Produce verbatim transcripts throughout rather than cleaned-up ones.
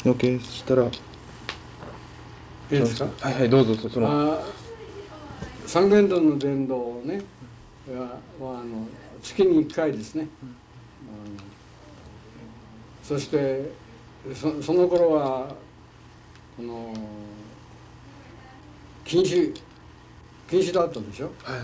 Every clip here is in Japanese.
OK したらいいいですか。 はいはい、どうぞ。そのあ三元堂の伝道ね、うん、はあの月にいっかいですね、うん、そしてそその頃はあの禁止禁止だったでしょ、はいはい、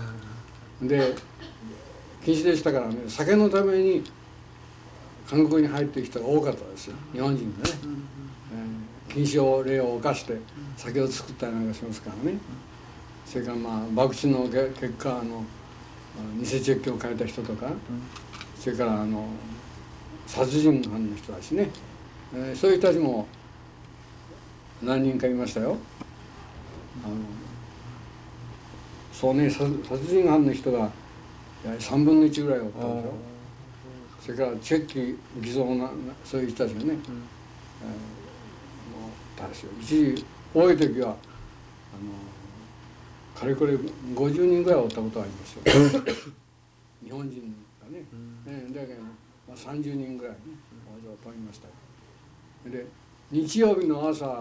で禁止でしたからね、酒のために韓国に入ってきた人が多かったですよ、日本人がね、うんうん、えー、禁止を例を犯して酒を作ったりなんかしますからね、それからまあ博打の結果あの偽チェックを変えた人とか、それからあの殺人犯の人たちね、えー、そういう人たちも何人かいましたよ。あのそうね、殺人犯の人がさんぶんのいちぐらいおったでしょ。それからチェック偽造なそういう人たちがね、うん、えー、もう一時多い時はあのかれこれごじゅうにんぐらいおったことがありますよ日本人がね、うん、だけど、まあ、さんじゅうにんぐらいねおりました。で日曜日の朝、うん、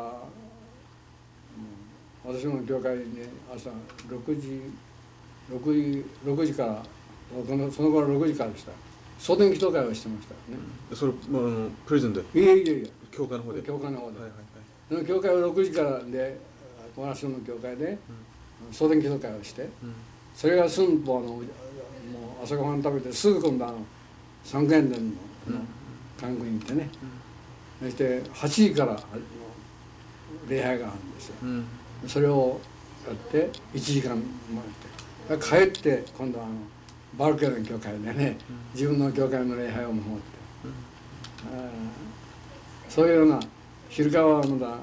私の教会に、ね、朝ろくじろくじろくじからそのその頃ろくじからでした。総電祈祷会をしてましたよね。 それ、まあ、あのプレゼンで。 いやいやいや。 教会の方で。 教会の方で。 はいはいはい。 その教会はろくじからで、私の教会で総電祈祷会をして、うん、それが済むとあのもう朝ごはん食べてすぐ今度あの三元殿の韓国に行ってね、うん、そしてはちじから礼拝があるんですよ、うん、それをやっていちじかん待って帰って今度はあのバルケの教会でね、自分の教会の礼拝を守って、うん、そういうような昼川はまだあの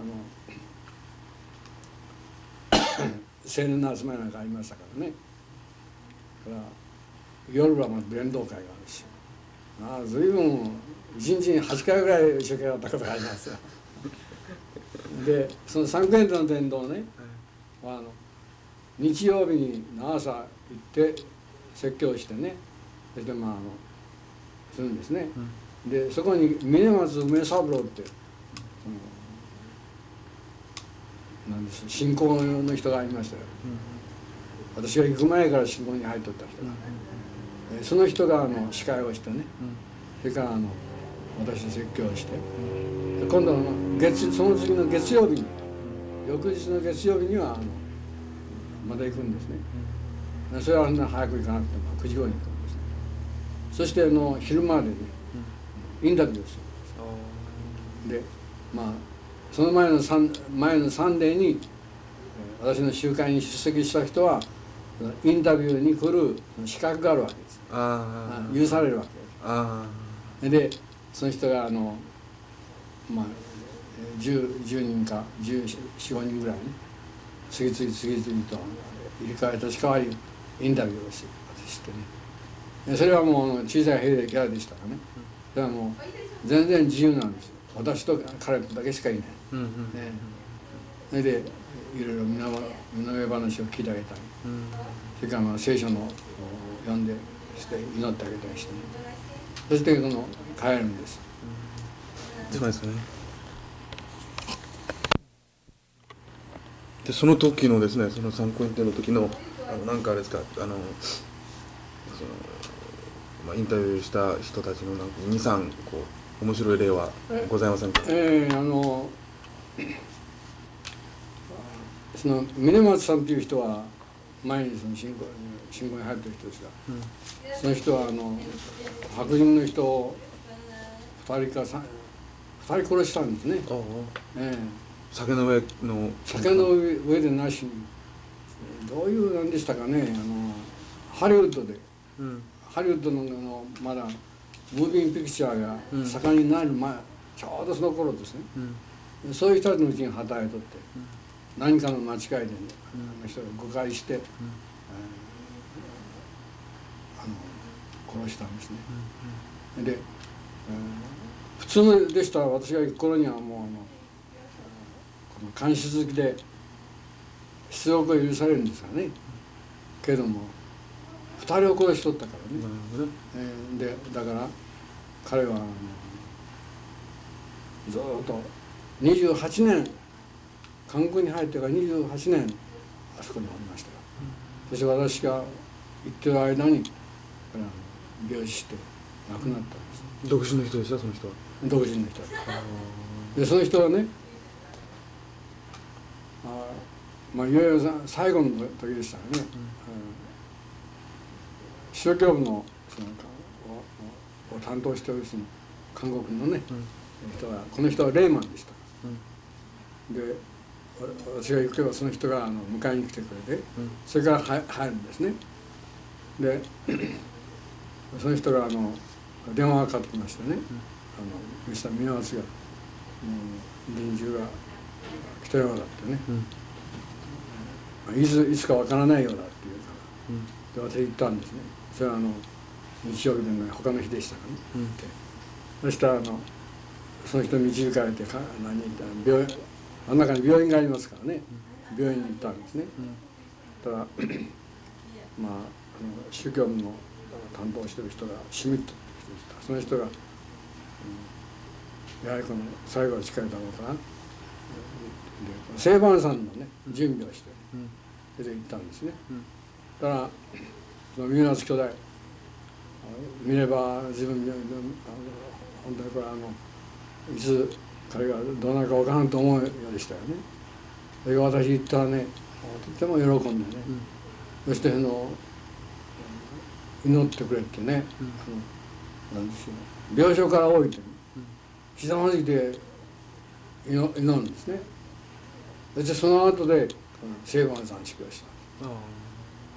青年の集まりなんかありましたからね。から夜はまあ伝道会があるし、ああ随分一日にはちかいぐらい一生懸命やったことがありますよでその三元堂の伝道ね、はい、あの日曜日に朝行って説教してね、そしてまああのするんですね、うん、でそこに峰松梅三郎って、うん、なんです信仰の人がいましたよ、うん、私が行く前から信仰に入っとった人が、うん、その人があの司会をしてね、うん、それからあの私説教をして、うん、今度の月その次の月曜日に、うん、翌日の月曜日にはあのまた行くんですね、うん、それは早く行かなくてもくじごに行くんですね。そしてあの昼間でね、うん、インタビューをするんです。でまあその前のサン前のサンデーに私の集会に出席した人はインタビューに来る資格があるわけです。あ許されるわけです。あでその人があのまあ 10, 10人かじゅうよん、ごにんぐらいね次々次々と入れ替え立ち替わりインタビューをしてね、それはもう小さい兵でキャラでしたからね、それはもう全然自由なんですよ。私と彼とだけしかいない、うんうん、ね、それでいろいろ身の上話を聞いてあげたり、うん、それからまあ聖書の読んでして祈ってあげたりしてね、そしてその帰るんです、 うん、そうですね。でその時のですね、その参考院展の時のあのなんかあれですか、あのその、まあ、インタビューした人たちのなんかに、さんこう面白い例はございませんか？ ええー、あのその峰松さんという人は前にその信仰信仰に入ってる人ですが、うん、その人はあの白人の人をふたりかさんふたり殺したんですね。ああ、ええ、 酒の上の酒の上でなしにどういうなんでしたかね、あのハリウッドで、うん、ハリウッドのあのまだムービングピクチャーが盛んになる前、うん、ちょうどその頃ですね、うん、そういう人たちのうちに働いとって、うん、何かの間違いでね、うん、あの人が誤解して、うん、あの殺したんですね、うん、で、えー、普通でしたら私が行く頃にはもうあのこの監視好きで出獄が許されるんですがね、けどもふたりを殺しとったからね、えー、でだから彼はあのずっとにじゅうはちねん韓国に入ってからにじゅうはちねんあそこにおりましたよ。そして私が行ってる間に病死して亡くなったんです。 独身の人でしたその人は。 独身の人で、その人はね、あまあいよいよ最後の時でしたよね、うん、宗教部のそのをを担当しておるその韓国のね、うん、人はこの人はレーマンでした、うん、で私が行けばその人があの迎えに来てくれて、うん、それから入るんですね。でその人があの電話がかかってきましてね、うん、あのミスター宮松が、うん、臨終が来たようだってね、うん、いついつかわからないようだって言うから、うん、で私言ったんですね。それはあの日曜日でない他の日でしたからね、うん、そしたらあのその人に導かれてか何言ったら病院あん中に病院がありますからね、うん、病院に行ったんですね、うん、ただまああの宗教部の担当してる人がシュミットって人でした。その人が、うん、やはりこの最後は近いだろうから、うん、聖晩さんのね準備をして出て行ったんですね、うん、だからその三浦兄弟見れば自分で本当にこれあのいつ彼がどうなるか分からんと思うようでしたよね。それが私言ったらねとても喜んでね、うん、そしてあの祈ってくれってね、うん、あのなんですよ病床から降りて、ね、ひざまずいて祈るんですね。そしてその後で聖晩さん式をした。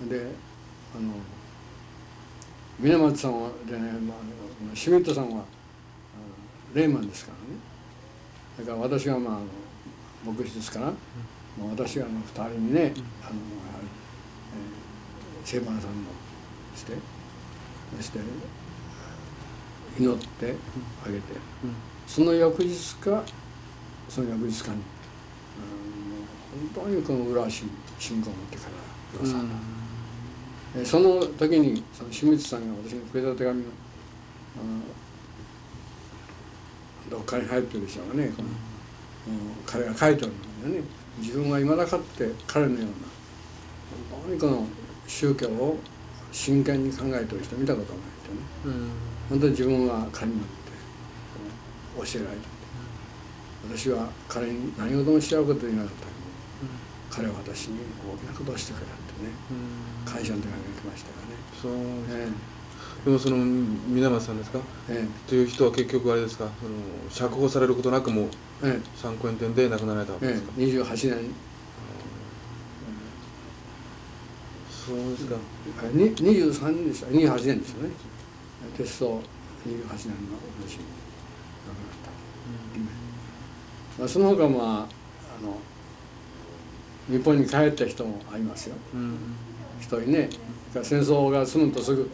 であの峰松さんはでね、まあ、シュミットさんはレーマンですからね。だから私はまああの牧師ですから、うん、まあ、私があのふたりにね、うん、あのえー、聖晩さんのしてそして祈ってあげて、うん、その翌日かその翌日かに、うん、本当にこの浦しい信仰を持ってからくださった、うん、その時にその清水さんが私にくれた手紙のどっかに入ってるでしょうかね、この、うん、彼が書いておるのでね、自分がいまだかって彼のような本当にこの宗教を真剣に考えている人見たことがないとね、うん、本当に自分は彼によって教えられた。私は彼に何事もしちゃうことでいなかったけど、うん、彼は私に大きなことをしてくれってね、うん、感謝の手紙が来ましたよね。 そう、えー、でもその皆松さんですか、えー、という人は結局あれですか、その釈放されることなくも三高炎天で亡くなられたわけですか。 えー、にじゅうはちねん、うん、 そうですか。 ににじゅうさんねんでした。にじゅうはちねんですよね。鉄道にじゅうはちねんの年に亡くなった。うん、その他まああの日本に帰った人もありますよ。うん、一人ね、戦争が済むとすぐ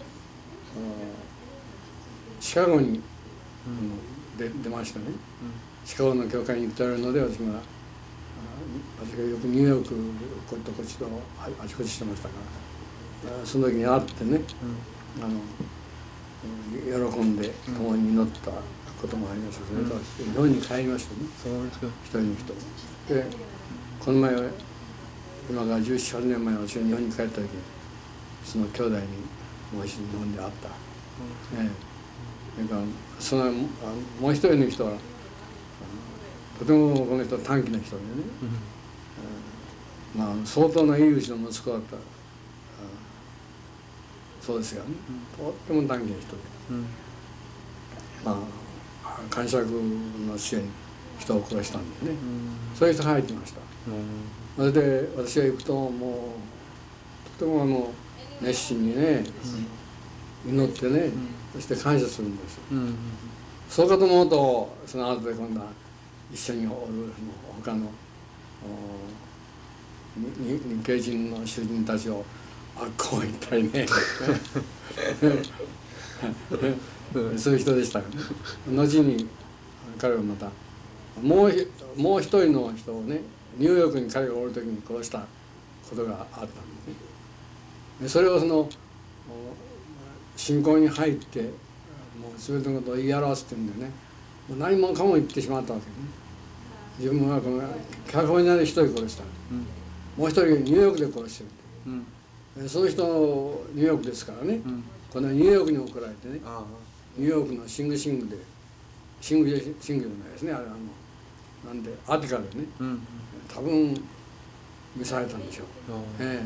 シカゴに、うん、出, 出ましたね。うん、シカゴの教会に行っておるので私が私がよくニューヨークこっちとこっちとあちこちしてましたから、その時に会ってね、うん、あの喜んで共に祈ったこともありましたけど、うん、日本に帰りましたね。 そうですか。 一人の人で、この前今からじゅうなな、はちねんまえ私が日本に帰った時にその兄弟にもう一度日本で会った、うん、ね、それからそのもう一人の人はとてもこの人は短気な人でね、うん、まあ相当ないいうちの息子だった、そうですよね、うん、とっても短気な人で、うん、まあ感触の末に人を殺したんでね、うん、そういう人が入ってました、うん、それで私が行くともうとてもあの熱心にね、うん、祈ってね、うん、そして感謝するんです、うん、そうかと思うとその後で今度は一緒におる他の日系人の主人たちをあっこう言ったりねそういう人でしたからね。後に彼はまたもうもう一人の人をねニューヨークに彼がおる時に殺したことがあったんですね。それをその信仰に入ってもう全てのことを言い表すっていうんでね、もう何もかも言ってしまったわけね。 自分はこのカリフォルニアで一人殺した、うん、もう一人ニューヨークで殺してる、うん、その人のニューヨークですからね、うん、このニューヨークに送られてね、ニューヨークのシングシングでシングシングじゃないですね、あれあのなんでアティカでね、うん、多分見されたんでしょう、えー、あの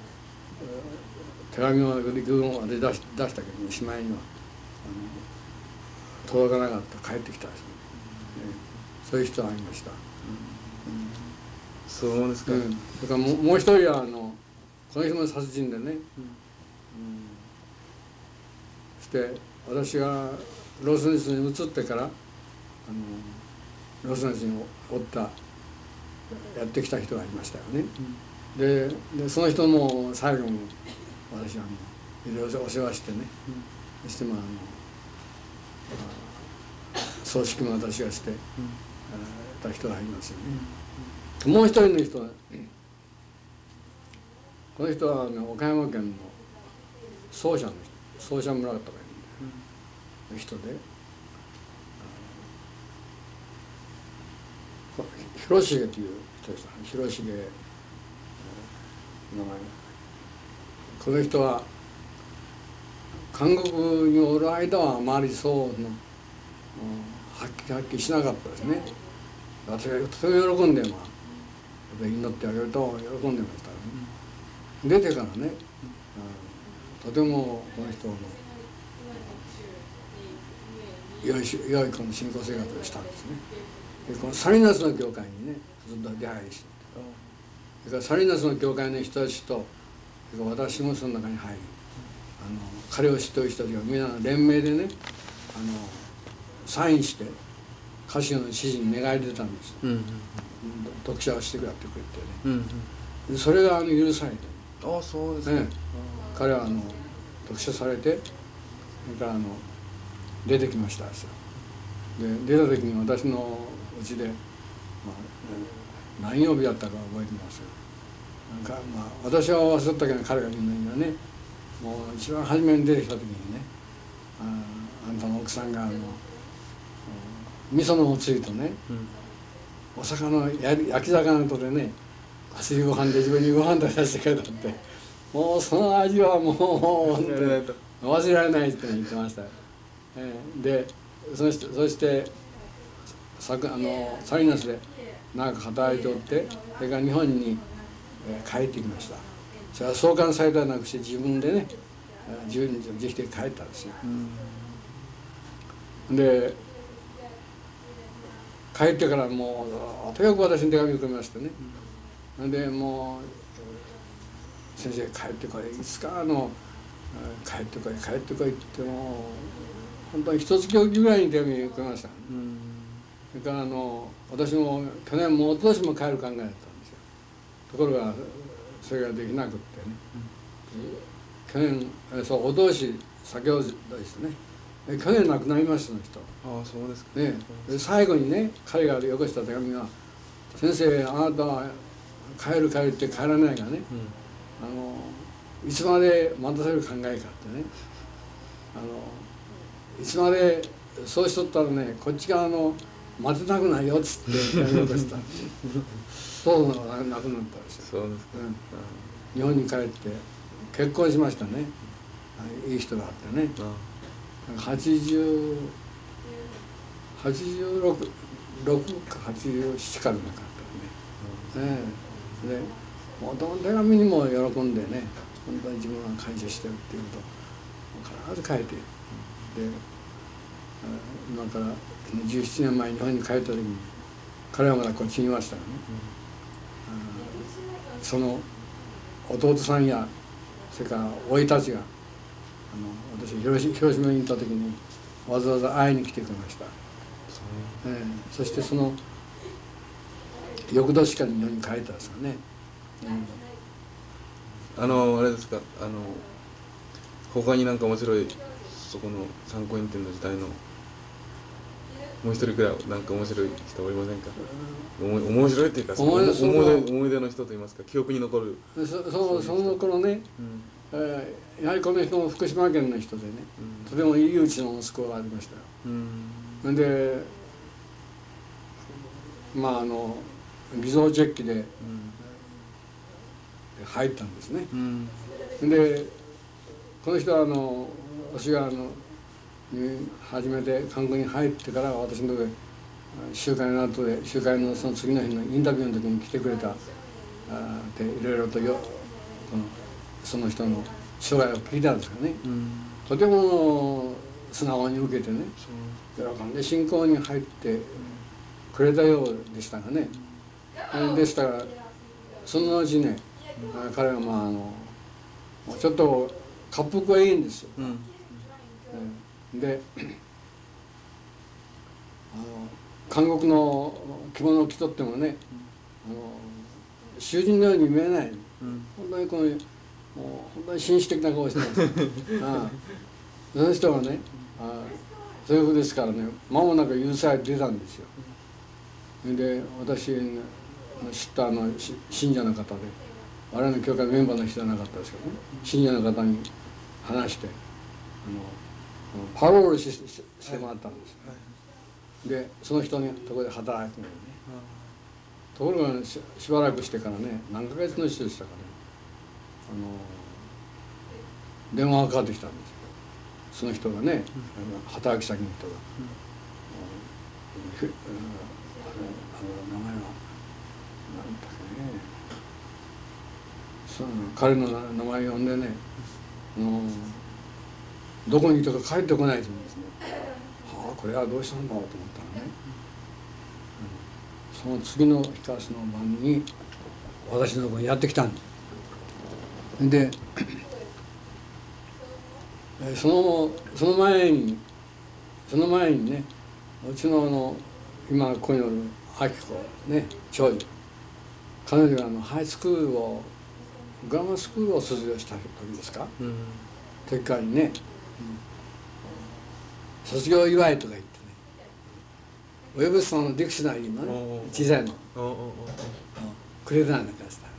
手紙を陸軍まで出し出したけどしまいにはあの届かなかった、帰ってきたですね、えー、そういう人がいました、うん、 そうですか、うん、 それからもうもう一人はあのこの人も殺人でね、うん、そして私がロスネスに移ってからあのロスネスにおったやってきた人がいましたよね、うん、で, でその人も最後に私はあのいろいろお世話してね、うん、そしてまああの葬式も私がして、うん、た人がいますよね、うん、もう一人の人は、この人は、ね、岡山県の総社の人、総社村とかいう人で、広重という人です。広重、名前。この人は韓国におる間はあまりそうの発揮発揮しなかったですね。私がとても喜んで、まあ、祈ってあげると喜んでましたね。出てからね、とてもこの人の良い良いこの信仰生活をしたんですね。でこのサリナスの教会にねずっと出入りして、それからサリナスの教会の人たちと私もその中に入り、あの彼を知っている人たちがみんな連名でねあのサインして歌手の指示に願い出たんです、うんうん、読者をしてくれってくれてね、うんうん、でそれがあの許されて、 ああそうですね、 ね、彼はあの読書されて、それからあの出てきましたですよ。で出た時に私のうちで、まあ、何曜日だったか覚えてますよ。なんかまあ私は忘れたけど彼が言うのにはね、もう一番初めに出てきた時にね、あ, あんたの奥さんがあの味噌のおつゆとね、うん、お魚の焼き魚とでね朝夕ご飯で自分にご飯食べさせてくれたって、もうその味はもう忘れられないって言ってましたよ。えー、でそしてそしてあのサリナスで長く働いておって、それから日本に帰ってきました。それは送還されたんじゃなくして自分でね自分で自費で帰ったんですよ。で帰ってからもうとにかく私に手紙をくれましてね、でもう先生帰ってこい、いつかあの帰ってこい帰ってこいってもう本当に一月おきぐらいに手紙をくれました、うん、それからあの私も去年も一昨年も帰る考えだったんですよ。ところがそれができなくってね、うん、去年そうお通し先ほどですね、去年亡くなりましたの人。 ああそうですか、 ね、で最後にね彼がよこした手紙が「先生あなたは帰る帰るって帰らないがね、うん、あのいつまで待たせる考えか」ってね、あのいつまでそうしとったらねこっち側の待てなくないよっつってやり残したそうなくなったんですよ。 そうですか、 うん、日本に帰って結婚しましたね、いい人があってね、はちじゅう、はちじゅうろく、ろくかはちじゅうななかなかったね、うん、でもうどの手紙にも喜んでね本当に自分は感謝してるっていうことを必ず書いて、で今からじゅうななねんまえ日本に帰った時に彼はまだこっちにいましたよね、うん、その弟さんやそれから甥たちがあの私広島広島に行った時にわざわざ会いに来てくれました、えー、そしてその翌年から日本に帰ったんですよね、 うん、あのあれですか、あの他になんか面白いそこの参考院展の時代のもう一人くらいなんか面白い人おりませんか？おも面白いっていうか思い出思い出の人といいますか記憶に残る。 そそうその頃ね、うん、えー、やはりこの人も福島県の人でね、うん、とてもいいうちの息子がありましたよ。うん、でまああの偽造チェックで入ったんですね。 うん、 でこの人はあの私があの初めて韓国に入ってから私のところで集会の後で集会のその次の日のインタビューの時に来てくれたでいろいろとよこのその人の生涯を聞いたんですがね、 うん、 とても素直に受けてね喜んで信仰に入ってくれたようでしたがね、うん、でしたらその後ね、うん、彼はまああのちょっと滑腹はいいんですよ。うんうん、であの韓国の着物を着とってもね、あの囚人のように見えない、うん、本当にこのもう本当に紳士的な顔してますああその人がね、ああそういうふうですからね、間もなく許されて出たんですよ。で私の知ったあの信者の方で我々の教会のメンバーの人じゃなかったですけどね、信者の方に話してあのパロールししてもらったんです、はいはい、でその人のところで働くのにね、ところが、ね、し, しばらくしてからね、何ヶ月の人でしたかね、あの電話がかかってきたんですよ。その人がね、うん、働き先の人が、うん、あのあの名前は何だっけね、その彼の名前を呼んでね、あのどこにいたか帰ってこないと言うんですね。はあ、これはどうしたんだろうと思ったらね、うん、その次の日かしの晩に私のところにやってきたんです。でそのその前にその前にね、うちのあの今ここにおる明子ね、長女、彼女があのハイスクールをグラマースクールを卒業した時ですか、うん、時からにね、うん、卒業祝いとか言ってね、ウェブストンのディクショナリーのね、小さいのくれたんだからさ。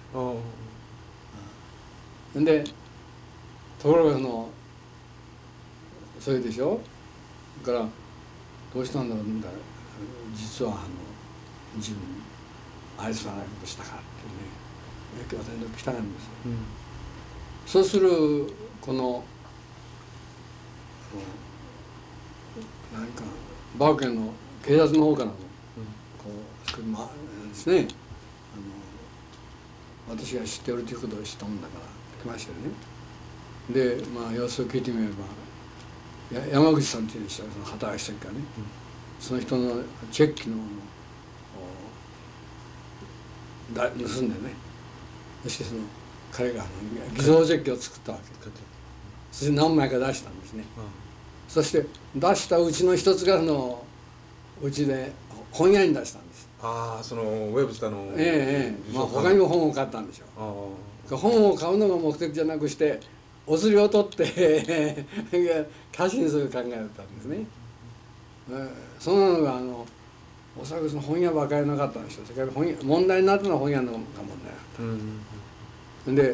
でところがそのそれでしょ、だからどうしたんだろうみたいな、実はあの自分愛想がないことしたからってね、私に来たんですよ、うん、そうするこの何かバーケンの警察の方からの、うん、こう、まあ、ですね、あの私が知っておるということを知ったもんだから来ましたよね。でまあ様子を聞いてみれば山口さんっていう人がその働き先からね、うん、その人のチェックのだ盗んでね、そしてその彼が偽造チェックを作ったわけ、そして何枚か出したんですね、うん、そして出したうちの一つがそのうちで本屋に出したんです。 ああ、そのウェブスターのええええ、まあ他にも本を買ったんでしょう。本を買うのが目的じゃなくしてお釣りを取ってキャッシュにする考えだったんですね、うん、そんなのがあのおそらくその本屋ばかりなかったんですよ。それから本屋問題になったのは本屋のが問題だった、うんうん、で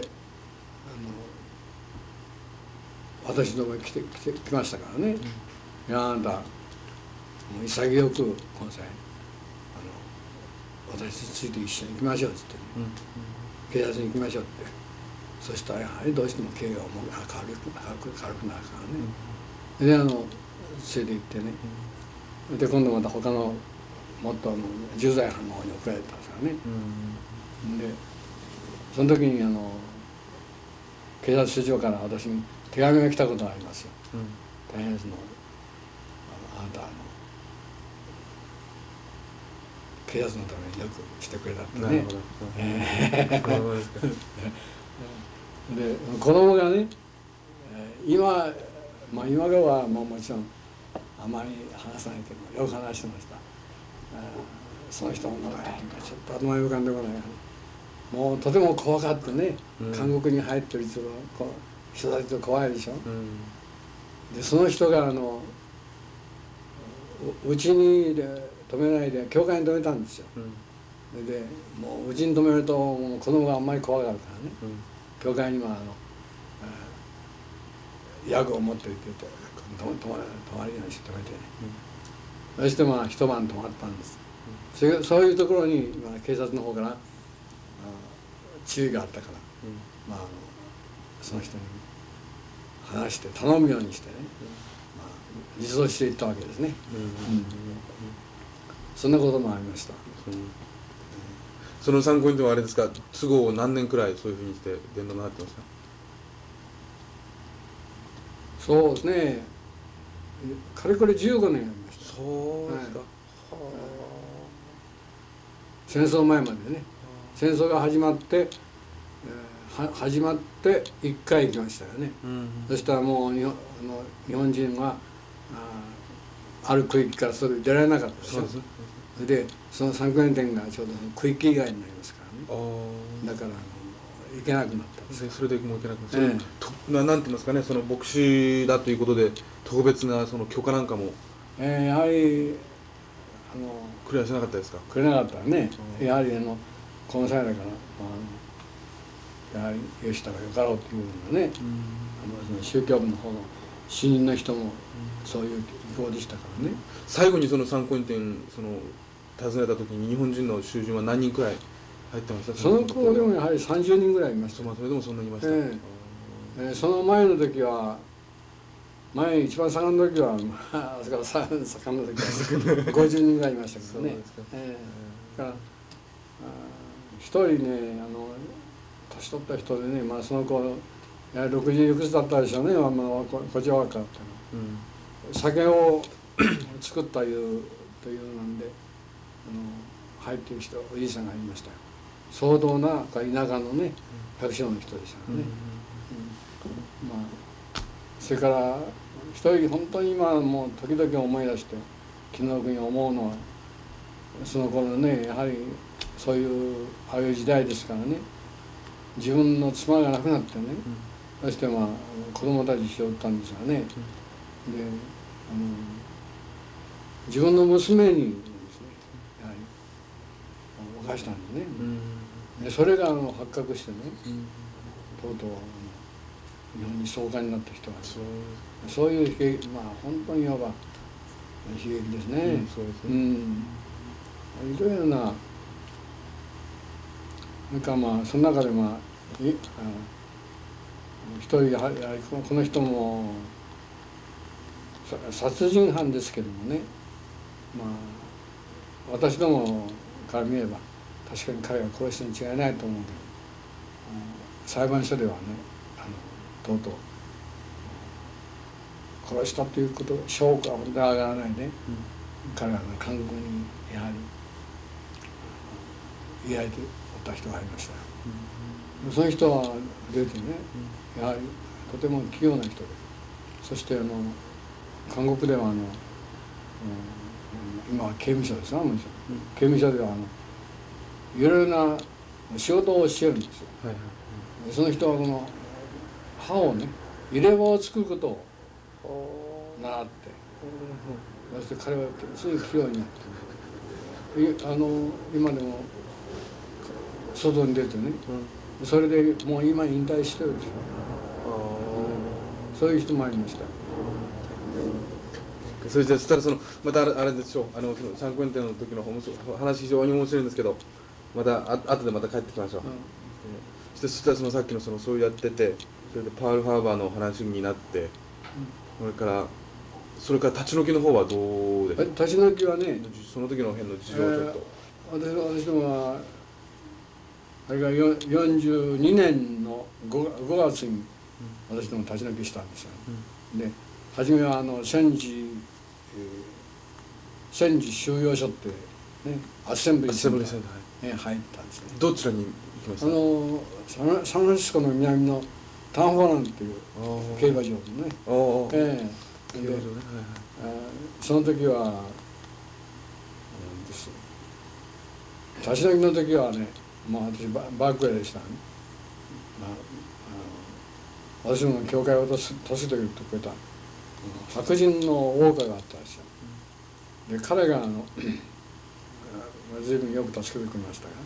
あの私のところに来て来て来ましたからね、うん、いやあんたもう潔くこの際あの私について一緒に行きましょうって言って、ね、うんうん、警察に行きましょうって、そしたらやはりどうしても刑が重く軽く軽く軽くなるからね、うん、であの連れて行ってね、うん、で今度また他のもっとあの重罪犯の方に送られたんですからね、うん、でその時にあの警察署長から私に手紙が来たことがありますよ、うん、大変そのあなたあの警察のためによくしてくれたってね。なるほど。えー、で子供がね、今、まあ、今頃はもうもちろんあまり話さないけどよく話してました。その人の名前がちょっと頭に浮かんでこない。もうとても怖かったね、うん、韓国に入ってる人が人たちと怖いでしょ、うん、でその人があのうちに止めないで教会に止めたんですよ、うん、でもううちに止めるともう子供があんまり怖がるからね、うん、教会にはあの薬を持っていって泊まりようにして止めてね、うん、そしてまあ一晩泊まったんです。 それそういうところに、まあ、警察の方からあ注意があったから、まあ、あのその人に話して頼むようにしてね、まあ、自走していったわけですね。そんなこともありました。 その参考人はあれですか、都合何年くらいそういうふうにして伝道になってました？ そうですね、かれこれじゅうごねんやりました。 そうですか、はい、 戦争前までね、戦争が始まって、えー、は始まっていっかい行きましたよね、うんうん、そしたらもう日本あの日本人は あ, ある区域からそれ出られなかったでしょ。それでその三区連店がちょうど区域以外になりますからね、だからあの行けなくなったんです。 それでもう行けなくなった、ええ、な, なんて言いますかね、その牧師だということで特別なその許可なんかも、 えー、やはりあのくれはしなかったですか？ くれなかったね、やはりあのこの際だから、あのやはり吉田がよかろうというのがね、うん、あのその宗教部の方の死人の人もそういう意向でしたからね、うん、 最後にその参考人店その訪ねた時に日本人の囚人は何人くらい入ってました？ その頃でもやはりさんじゅうにんぐらいいました。 まあ、それでもそんなにいました、 えーえー、その前の時は前一番盛んの時は、まあ、それから盛んの時はごじゅうにんぐらいいましたけどね。えー、から一人ね、あの年取った人でね、まあ、その子やはりろくじゅういくつだったでしょうね、まあ、ここちら若かったの、うん、酒を作ったいうというなんであの入っている人おじいさんがいましたよ。相当な田舎のね百姓の人でしたね、うんうんうん、まあそれから一人本当に今もう時々思い出して気の毒に思うのは、その頃ね、やはりそういうああいう時代ですからね、自分の妻が亡くなってね、うん、そしてまあ子供たちしておったんですがね、うん、であの自分の娘にですね、やはり犯したんですね、うん、でそれがあの発覚してね、うん、とうとう日本に送還になった人がそう、そういう悲劇、まあ本当にいわば悲劇ですね。うん、そうですね。うん。いろいろな、なんかまあその中でまあいあ一人やはりこの人も殺人犯ですけどもね、まあ私どもから見れば確かに彼が殺したに違いないと思うけど、裁判所ではね、あのとうとう殺したということ証拠は本当に上がらないで、うん、彼らの監獄にやはり居合でおった人がいました、うん、その人は出てね、うん、やはりとても器用な人で、そしてあの監獄ではあの、うん、今は刑務所ですな、もちろん、うん、刑務所ではあのいろいろな仕事をしてるんですよ、はいはいはい、その人はこの歯をね、入れ歯を作ることを習って、そして彼はすぐ器用になってあの今でも外に出てね、うん、それでもう今引退してるでしょ、そういう人もありました。 それじゃしたらそのまたあれでしょう、あの参考人店の時の話非常に面白いんですけど、またあ後でまた帰ってきましょう、うん、そしたらそのさっきのそのそうやってて、それでパールハーバーの話になって、うん、それからそれから立ち退きの方はどうですか？ 立ち退きはね、 その時の辺の事情をちょっと、 えー、私どもはあれがよんじゅうにねんの 5, 5月に私ども立ち退きしたんですよ、うん、で初めはあの戦時、えー、戦時収容所ってね、アッセンブリーセンターに入ったんですね。 どちらに行きました？あのサンフランシスコの南のタンフォランっていう競馬場のね、ええー、で、はいはい、その時はです立ち退きの時はね、まあ私ババークレーでしたね、まあ、あの私の教会を都市というとくれた白人の王家があったんですよ。で彼があの随分よく助けてくれましたが、うん、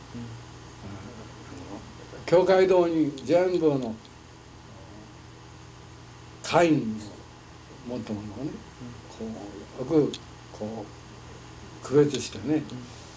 教会堂に全部の会員の持ったものをね、こうよくこう区別してね、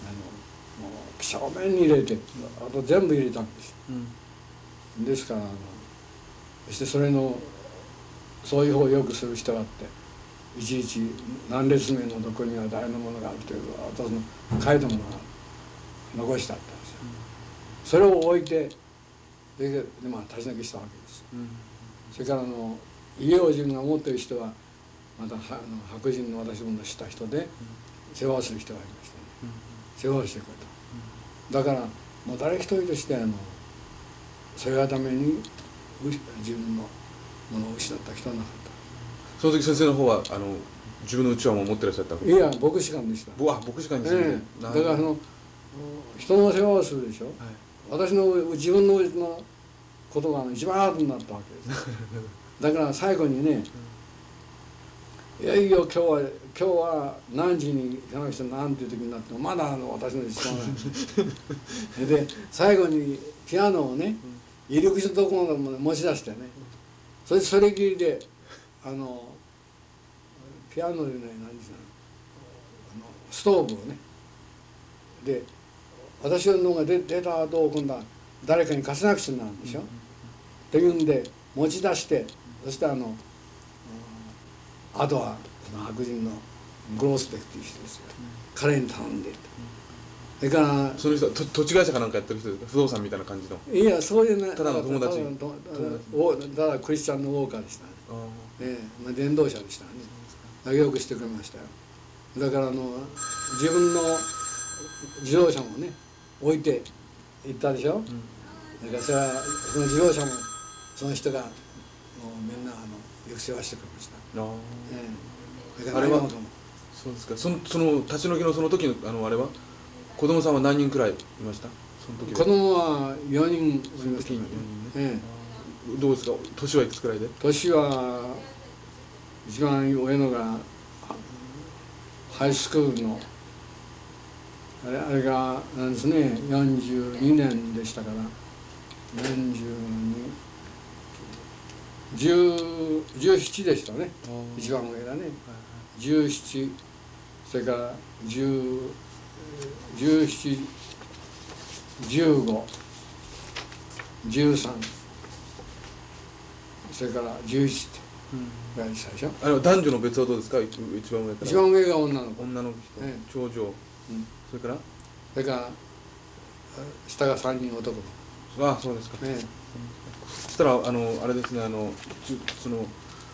もう几帳面に入れて、あと全部入れたんです。 うん、 ですからあのそしてそれのそういう方をよくする人があって、いちいち何列目のどこには誰のものがあるという私の書いたものが残してあったんですよ。それを置いてでで、まあ、立ち退きしたわけです。 うん、 それからあの家を自分が持っている人はまたはあの白人の私も知った人で世話をする人がいましたね。世話をしてくれた。だからもう誰一人としてあのそれがために自分のものを失った人はなかった。 その時先生の方はあの自分のうちわも持ってらっしゃったわけいや牧師館でした。 ぼあ牧師館に住んで、 ええ、だからその人の世話をするでしょ、はい、私の自分ののことが一番後になったわけです。だから最後にね、いやいや今日は今日は何時にその人何ていう時になってもまだあの私の時間がないで最後にピアノをね入り口のところまで持ち出してね、それでそれきりであのピアノでね何ですか、あのストーブをねで私のが出出た後今度は誰かに貸さなくちゃなるんでしょ、っていうんで持ち出して、そしてあのあとはその白人のグロースベクっていう人ですよ、彼に頼んでいった。それからその人はと土地会社かなんかやってる人ですか、不動産みたいな感じの。 いやそういうね、 ただの友達、 ただクリスチャンのウォーカーでしたね、ええ、まあ、伝道者でしたね。仲良くしてくれましたよ。だからあの自分の自動車もね置いて行ったでしょ、うん、だからそれはその自動車もその人がもうみんなあのよく世話してくれました。あ、ええ、だからあれはそうですか。そのその立ち退きのその時のあのあれは子供さんは何人くらいいました？その時子供はよにんいましたね。 ええ、どうですか？年はいくつくらいで？ 年は一番上のがハイスクールのあれ、あれがなんですね、よんじゅうにねんでしたから、よんじゅうに、じゅう、じゅうななでしたね、一番上がね、じゅうなな、それからじゅう、じゅうなな、じゅうご、じゅうさん、それからじゅういちが最初。 あれは男女の別はどうですか？一番上から。 一番上が女の子。 女の人、ええ、長女、うん、それからそれから下がさんにん男の子。 ああ、そうですか。 ええ、 そしたらあのあれですね、あのその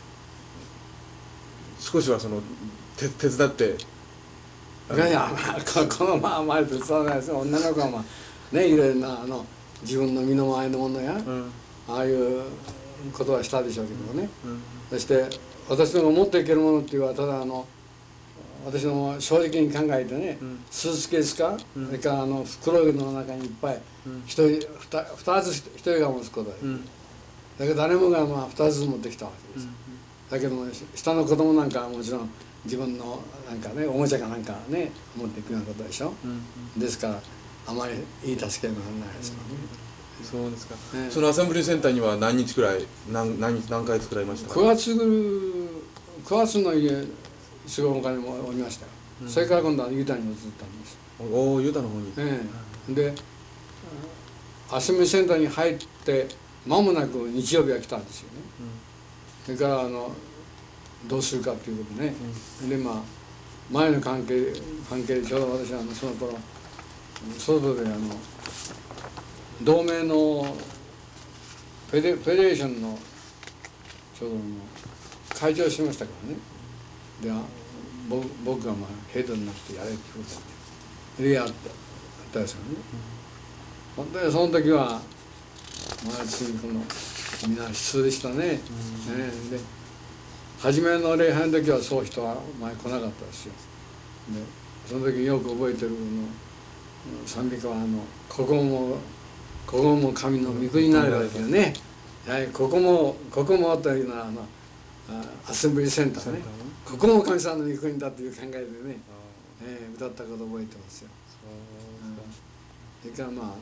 少しはその手手伝って。 いやいや、まあ、このまあまあ手伝わないですよ。女の子はまあね、いろいろなあの自分の身の回りのものや、うん、ああいうことはしたでしょうけどね、うん、そして私の持っていけるものっていうのはただあの私の正直に考えてね、うん、スーツケースか、うん、それからあの袋の中にいっぱい一、うん、人二つ一人が持つことで、うん、だけど誰もがまあ二つ持ってきたわけです、うん、だけども下の子供なんかはもちろん自分のなんかねおもちゃかなんかね持っていくようなことでしょ、うんうん、ですからあまりいい助けにならないですからね、 うん、そうですか、ね、そのアセンブリーセンターには何日くらい何何何回作られましたか？ くがつくがつの家すごいお金もおりましたよ、うん、それから今度はユタに移ったんです。 おお、ユタの方に、 ええ、でアセンブリーセンターに入って間もなく日曜日が来たんですよね、うん、それからあのどうするかということね、うん、でまあ前の関係関係でちょうど私はあのその頃外であの同盟のフェデフェデレーションのちょうどの会長をしましたからね、で僕僕がまあヘッドになってやれってことでやったったですよね、うん、本当にその時はまあ次このみんな悲痛でしたね、うん、ねで初めの礼拝の時はそう人は前来なかったですよ。でその時よく覚えてるの賛美歌はあのここもここも神の御国になるわけよね。はい、ここもここもというのはあのアセンブリーセンターね。ここも神様の御国だという考えでね、えー、歌ったこと覚えてますよ。それからまああの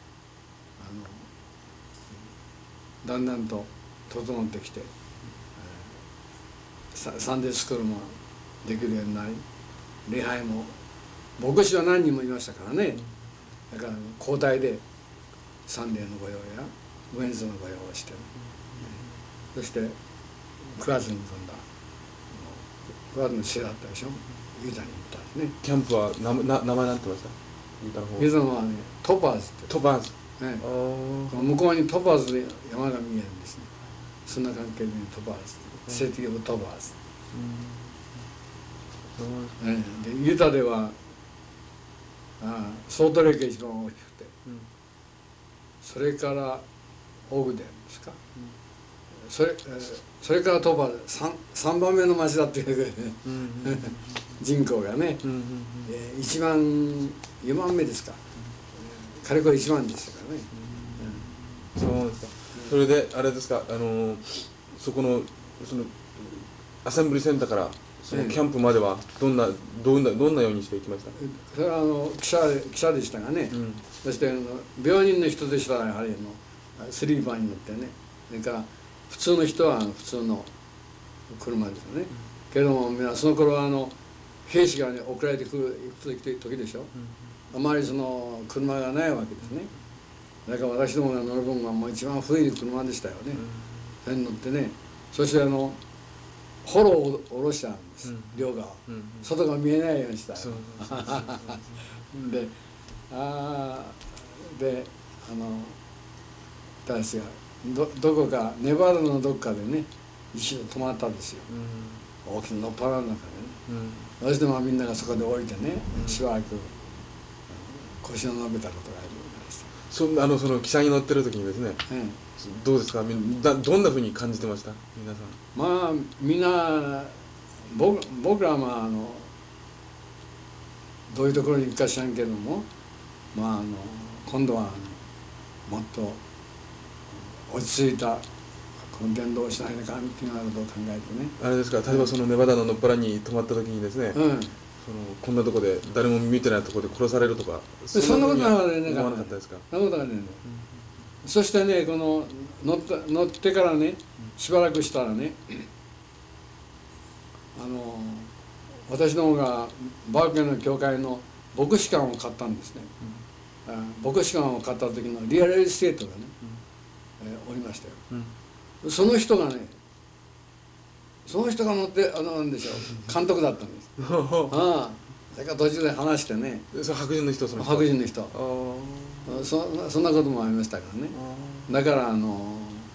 だんだんと整ってきて。サンデースクールもできるようになり、礼拝も牧師は何人もいましたからね。だから交代でサンデーの御用やウェンズの御用をして、そしてくがつに飛んだくがつの末だったでしょ、ユダに行ったんですね。 キャンプは名前な名前なんて言ってました？ユダの方。 ユダのはね、トパーズって。 トパーズ。 ね、 あー向こうにトパーズで山が見えるんですね。そんな関係でトパーズ、セティオブトパーズ。 うんね、でユダではあソートレイクが一番大きくて、 うん、 それからオグデンですか、うん、それえーそれからトパーズ 3, 3番目の町だっていう、ね、うんうんうん、人口がね、うんうんうん、えー、いちばんよんばんめですか、うん、かれこれいちばんでしたからね、 うんうん、そうですか、うん、それであれですか、あのー、そこのそのアセンブリセンターからそのキャンプまではどんなどんなどんなようにしていきました？ それはあの記者記者でしたがね、うん、そしてあの病人の人でしたらやはりのスリーパーに乗ってね、それから普通の人は普通の車ですよね、うん、けども皆その頃はあの兵士が、ね、送られてくる時でしょ、うん、あまりその車がないわけですね。だから私どもが乗る分はもう一番古い車でしたよね、うん、それに乗ってね、そしてあのホロを下ろしたんです、うん、両側、うん、外が見えないようにした。で、あであの私が ど, どこかネバダのどっかでね一度泊まったんですよ、うん、大きなのっぱらの中でね、うん、そしてまあみんながそこで降りてね、うん、しばらく腰を伸べたことがありました。 そあのその汽車に乗ってる時にですね、うん、どうですか、みだどんなふうに感じてました、皆さん？ まあみんな僕僕らはまああのどういうところに行くか知らんけども、まああの今度はもっと落ち着いたこの伝道をしないかんっていうようなことを考えてね。 あれですか、例えばそのネバダののっぱらに泊まった時にですね、うん、そのこんなとこで誰も見てないところで殺されるとか、 そんなことはね、 思わなかったですか？ そんなことはね、うん、そしてね、この乗った乗ってからね、しばらくしたらね、あの私の方がバークレーの教会の牧師館を買ったんですね、うん、牧師館を買った時のリアルエステートがね、うん、えー、おりましたよ、うん、その人がね、その人が乗ってあのなんでしょう、監督だったんですああ、それから途中で話してね、 そ白人の人、その人白人の人、そ, そんなこともありましたからね。だからあの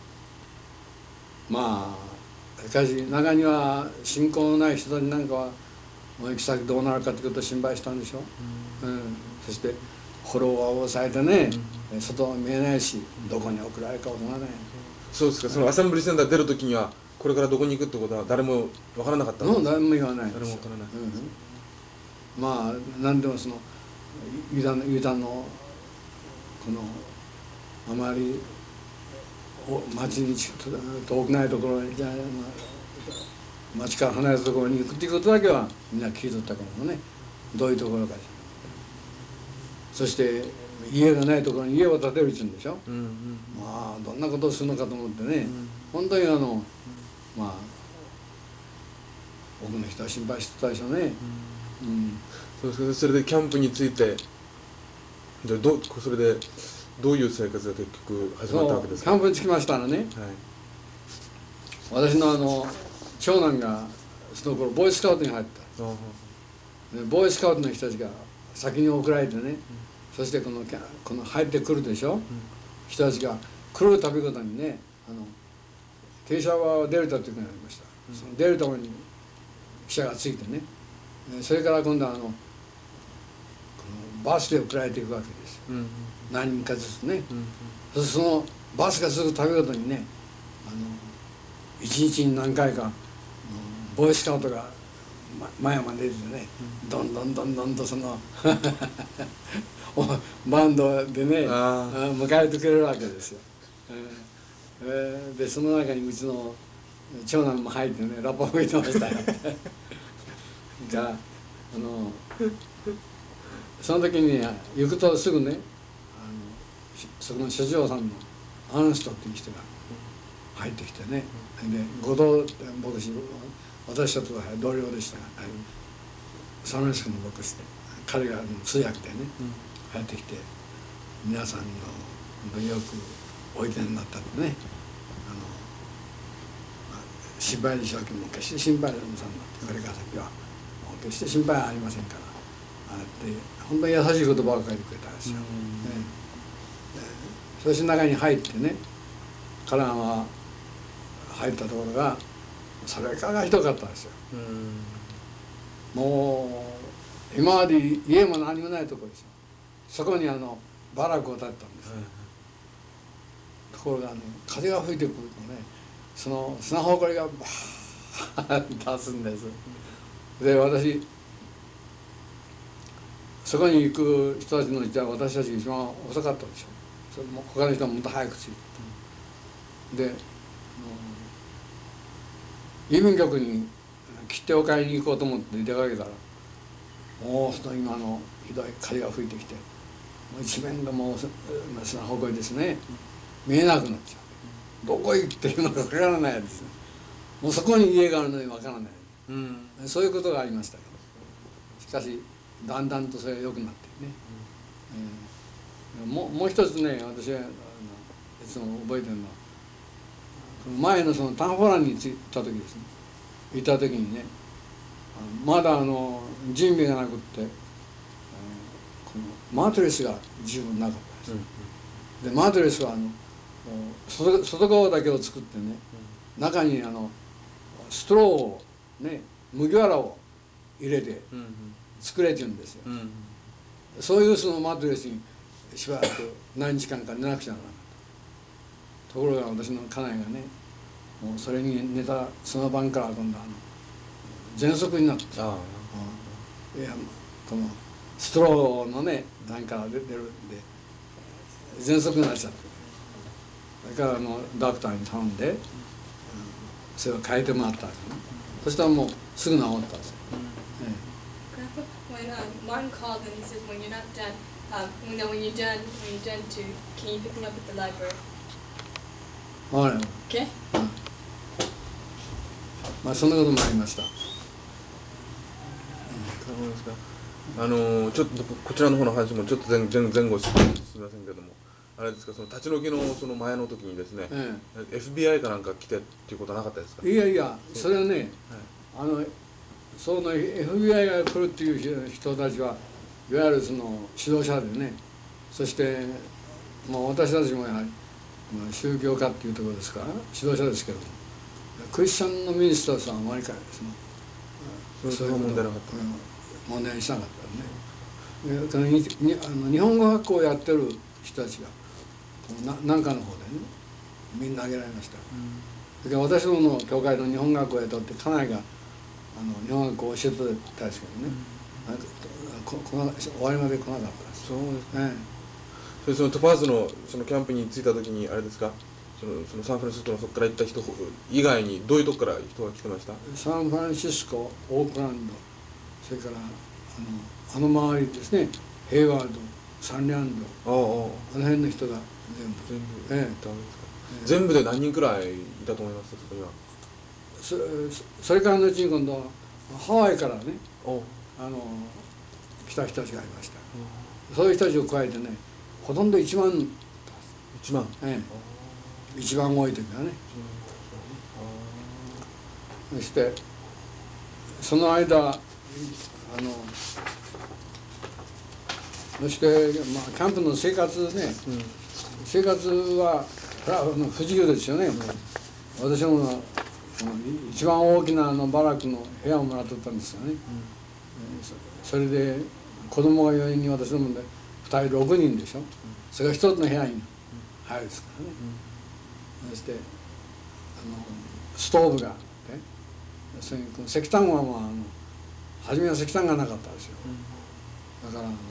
まあしかし中には信仰のない人たちなんかはもう行き先どうなるかということを心配したんでしょう、うんうん、そしてフォローを抑えてね、うん、外は見えないし、どこに送られるかわからない。 そうですか、そのアセンブリセンター出るときにはこれからどこに行くってことは誰も分からなかったんですか？ 誰も言わないです。 誰も分からない、 うん、まあ何でもそのユダのユダのこのあまり町に遠くないところに、町から離れたところに行くっていうことだけはみんな聞いとったからね、どういうところか。そして家がないところに家を建てるって言うんでしょ、うんうん、まあどんなことをするのかと思ってね、うん、本当にあの、うん、まあ多くの人は心配してたでしょうね、うんうん、 そうです。それでキャンプについてじゃどそれでどういう生活が結局始まったわけですか？ キャンプに着きましたらね、はい、私のあの長男がその頃ボーイスカウトに入った、でボーイスカウトの人たちが先に送られてね、うん、そしてこのこの入ってくるでしょ、うん、人たちが来るたびごとにね、あの停車はデルタというのがありました、うん、そのデルタに記者がついてね、それから今度はあのこのバスで送られていくわけですよ、うん、何人かずつね、うん、そしてそのバスがすぐたびごとにね、あの一日に何回かボーイスカウトが前まで出てね、うん、どんどんどんどんとそのバンドでね迎えてくれるわけですよ、えー、でその中にうちの長男も入ってねラッパ吹いてましたよじゃああのその時に行くとすぐね、あのそこの社長さんのアンストっていう人が入ってきてね、で後藤牧師、私たちは同僚でしたが、サンフランシスコの牧師で彼が通訳でね帰ってきて皆さんの本当によくおいでになったんでね、あの、まあ、心配でしょうけども決して心配なさんなってこれから先はもう決して心配はありませんからああやって本当に優しい言葉を書いてくれたんですよ。ね、そして中に入ってね彼らは入ったところがそれからひどかったんですよ。もう今まで家も何もないところですよ。そこにあのバラクを建てたんですね。ところがあの風が吹いてくるとねその砂ほこりがバーッ出すんです。で私そこに行く人たちのうちは私たちが一番遅かったでしょ。それも他の人はもっと早く着いてで郵便局に切手を買いに行こうと思って出かけたらもうその今のひどい風が吹いてきてもう一面がもう砂ほこりですね見えなくなっちゃう。どこへ行っていいのかわからないですね。もうそこに家があるのにわからない、うん、そういうことがありましたけどしかしだんだんとそれが良くなってね、うん、もうもう一つね私はいつも覚えてるのは前のそのタンフォランに着いた時ですね行った時にねまだあの準備がなくってこのマトレスが十分なかったです、うん、でマトレスはあの外, 外側だけを作ってね、うん、中にあのストローをね麦わらを入れて作れてるんですよ、うんうん、そういうそのマトレスにしばらく何日間か寝なくちゃならなかった。ところが私の家内がねもうそれに寝たその晩から今度あの喘息になって、ああ、いやこのストローのね段から出てるんで喘息になっちゃってそれからあのドクターに頼んで、うん、それを変えてもらったんですね。そしたらもうすぐ治ったんですよ、うんええ When um, Martin called and he said, when you're not done, um, when, when you're done, when you're done to, can you pick me up at the library? はい、 Okay? うん、まあそんなこともありました。 あのちょっとこちらの方の話もちょっと前前前後すみませんけどもあれですかその立ち退きのその前の時にですね、ええ、エフビーアイ かなんか来てっていうことはなかったですか。 いやいやそれはね、はい、あのその エフビーアイ が来るっていう人たちはいわゆるその指導者でねそしてまあ私たちもやはり、まあ、宗教家っていうところですから指導者ですけどクリスチャンのミニスターさんはあまりかですねそういう問題なかった、 問題にしなかったね。でににあの日本語学校をやってる人たちが何かの方でねみんな挙げられました、うん、だから私どもの教会の日本学校へとって家内があの日本学校を教えてたんですけどね、うん、ここな終わりまで来なかったです。 そうですね、それそのトパーズのそのキャンプに着いた時にあれですかそのそのサンフランシスコのそこから行った人以外にどういうとこから人が来てました。 サンフランシスコ、オークランド、それからあのあの周りですね、ヘイワード、サンリャンド、あああの辺の人が全部全部、ええ、ダメですか、ええ、全部で何人くらいいたと思いますそこには。 そ, それからのうちに今度はハワイからねあの来た人たちがいました。そういう人たちを加えてねほとんどいちまん。いちまん、 ええ、一番多い時はね。そしてその間あのそして、まあ、キャンプの生活ね、うん、生活は不自由ですよね、うん、私も一番大きなあのバラックの部屋をもらっとったんですよね、うん、それで子供がよにんに私どもでふたりろくにんでしょ、うん、それがひとつの部屋に入るですからね、うん、そしてあのストーブがあってそれに石炭は、まあ、あの初めは石炭がなかったですよ、うん、だからあの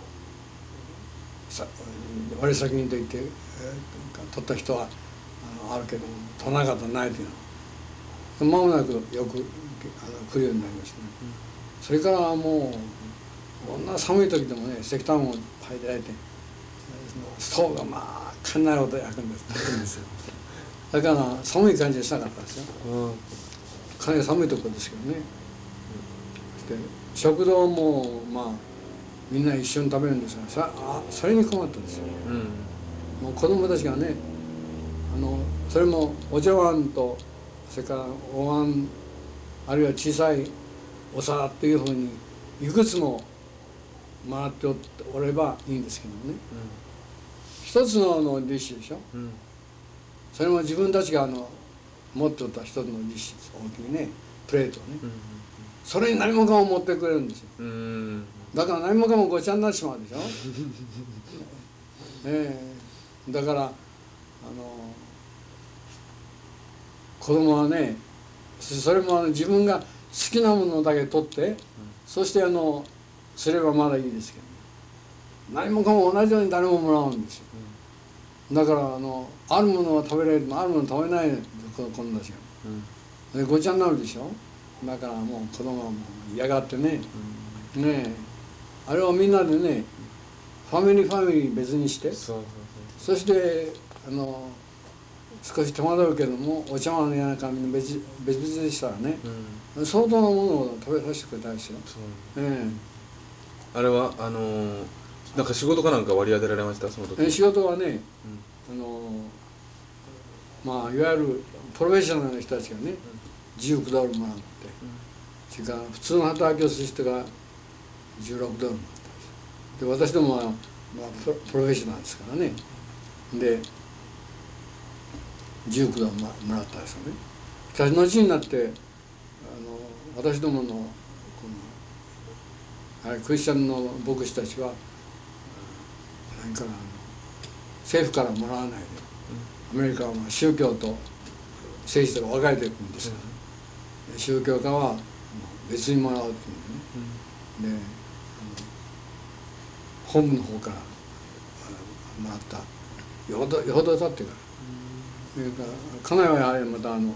さ我先にと言って、えー、取った人はあのあるけど取らなかったらないというのは間もなくよくあの来るようになりましたね、うん、それからもうこんな寒い時でもね石炭をいっぱいいただいてストーブがまあかなりほど焼くんです焼くんですよだから寒い感じはしなかったですよ、うん、かなり寒いところですけどね、うん、で食堂もまあみんな一緒に食べるんですが、さあそれに困ったんですよ。 うんもう子供たちがね、あのそれもお茶碗とそれからお椀あるいは小さいお皿っていうふうにいくつも回っておればいいんですけどね、一つののディッシュでしょ。 うんそれも自分たちがあの持っておった一つのディッシュ、大きいねプレートをね、 うんそれに何もかも持ってくれるんですよ。 うんだから何もかもごちゃになってしまうでしょ。ええ、だからあの子供はね、それもあの自分が好きなものだけ取って、うん、そしてあのすればまだいいですけど、何もかも同じように誰ももらうんですよ。うん、だからあのあるものは食べられるもあるもの食べない子供たちが、うん、でごちゃになるでしょ。だからもう子供はもう嫌がってね、うん、ねえ、あれをみんなでね、ファミリーファミリー別にして、そうそうそう、そしてあの少し戸惑うけどもお茶碗やなんかみんな別別々でしたらね、うん、相当なものを食べさせてくれたですよ。そう、ええ、あれはあのー、なんか仕事かなんか割り当てられましたその時？ え仕事はね、うん、あのまあいわゆるプロフェッショナルの人たちがね、じゅうろくドルもらって、それから普通の働きをする人がじゅうろくドルもらったんです。で私どもは、まあ、プロ、プロフェッショナルですからね、でじゅうろくドルもらったんですよね。しかし後になってあの私どものこのあれクリスチャンの牧師たちは何かな、政府からもらわないで、アメリカはまあ宗教と政治と分かれていくんですから、ね、宗教家は別にもらうっていうんでね、で本部の方からもらったよほどよほど経ってから、それから家内はやはりまたあのあの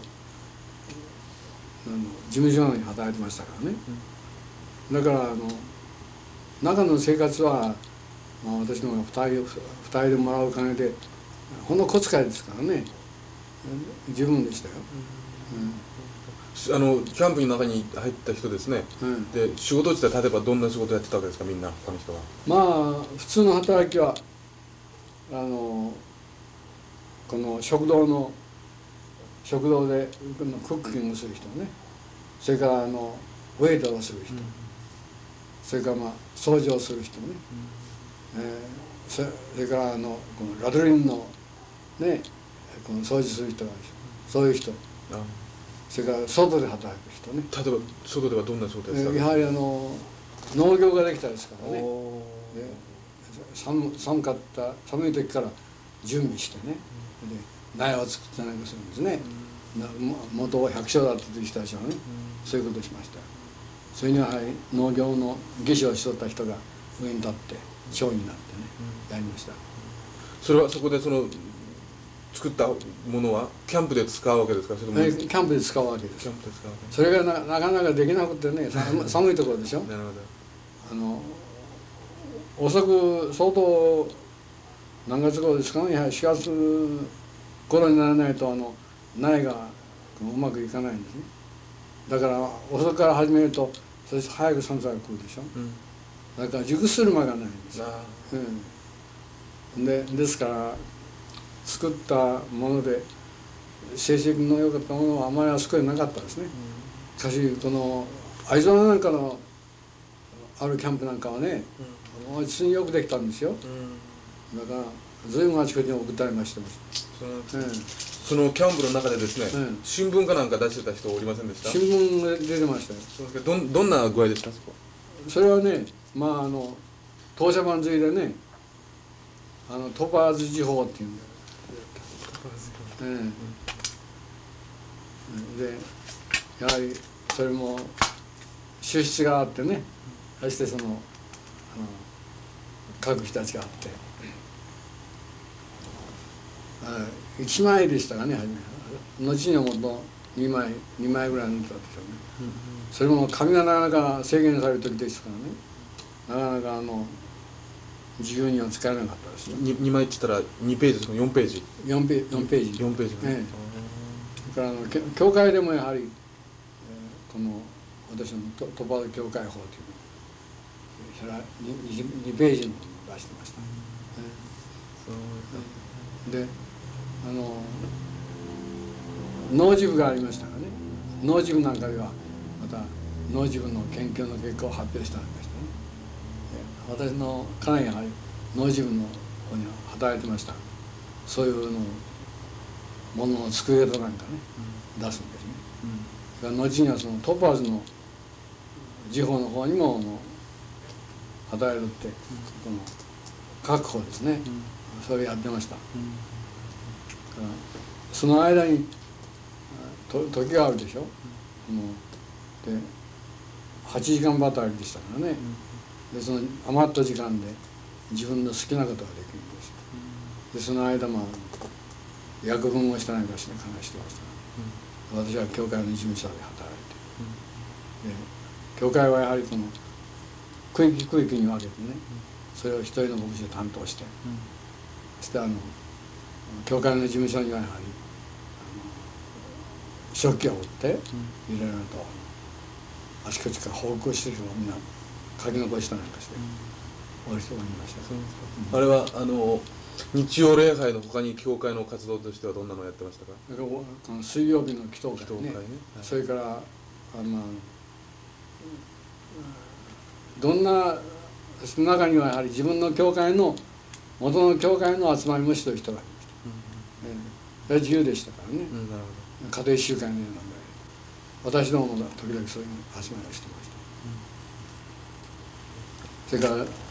事務所に働いてましたからね、だからあの中の生活は、まあ、私の方がふたり、ふたりでもらう金でほんの小遣いですからね、十分でしたよ。 うん、あのキャンプの中に入った人ですね、うん、で仕事って例えばどんな仕事やってたわけですか、みんなこの人は。 まあ普通の働きはあのこの食堂の食堂でクッキングする人ね、それからあのウェイトをする人、うん、それからまあ掃除をする人ね、うん、えー、そ, それからあのこのラドリンのねこの掃除する人がそういう人、ああ、それから外で働く人ね。 例えば外ではどんな仕事ですか？ やはりあの農業ができたですからね、で 寒, 寒かった寒い時から準備してね、うん、で苗を作って何かするんですね、うん、元は百姓だったという人たちはね、うん、そういうことをしました。それにはやはり農業の技師をしとった人が上に立って長になってね、うん、やりました。 それはそこでその作ったものはキャンプで使うわけですか？それともキャンプで使うわけです。 キャンプで使うわけ。 それが な, なかなかできなくてね、寒いところでしょ。 なるほど。 あの遅く相当何月頃ですかね、やはりしがつ頃にならないとあの苗がうまくいかないんですね。だから遅くから始めるとそして早く寒さが来るでしょ、うん、だから熟する間がないんですよ、うん、で, ですから作ったもので成績の良かったものはあまりあそこでなかったですね、うん、しかしこのアリゾナなんかのあるキャンプなんかはね、うん、実によくできたんですよ、うん、だから随分あちこちに送ったりましてます。 その、うん、そのキャンプの中でですね、うん、新聞かなんか出してた人おりませんでした？ 新聞が出てましたよ。 そうですか。どんどんな具合でしたそこ？ それはね、まああの当社版釣りでね、あのトパーズ時報っていうんだよ。うん、でやはりそれも収出があってね、そしてそのあの書く人たちがあって、あいちまいでしたかね初め。後にはもっとにまいにまいぐらいになったでしょうね、うんうん、それも紙がなかなか制限される時ですからね、なかなかあの自由には使えなかったですよ。 に, にまいって言ったらにページですか？よんページ？ よんページ。よんページ。 よんページね。ええ、 それからあの教会でもやはり、えー、この私のトパーズ教会法というそれは に, にページのものを出してました、 そうであの農事部がありましたがね、農事部なんかではまた農事部の研究の結果を発表してありましたね。私の家内がやはり農事部の方には働いてました。そういうのものの机となんかね、うん、出すんですね、うん、後にはそのトパーズの時報の方にも働いてって、うん、この確保ですね、うん、それをやってました、うん、その間にと時があるでしょ、うん、ではちじかん働きでしたからね、うん、でその余った時間で自分の好きなことができるんですよ、でその間まあ訳文をしたりかして話してました、うん、私は教会の事務所で働いて、うん、で教会はやはりこの区域区域に分けてね、うん、それを一人の牧師で担当して、うん、そしてあの教会の事務所にはやはり食器を売って、うん、いろいろとあちこちから奉公してる人をみんな書き残したりなんかして、うん、おる人がいました、 うん、あれはあの日曜礼拝の他に教会の活動としてはどんなのをやってましたか？ だからこの水曜日の祈祷会ね、祈祷会ね、はい、それからあのどんなその中にはやはり自分の教会の元の教会の集まりもしてる人がいました、うんうん、それは自由でしたからね、うん、なるほど、家庭集会のようなので私どもも時々そういう集まりをしてました、うん、それから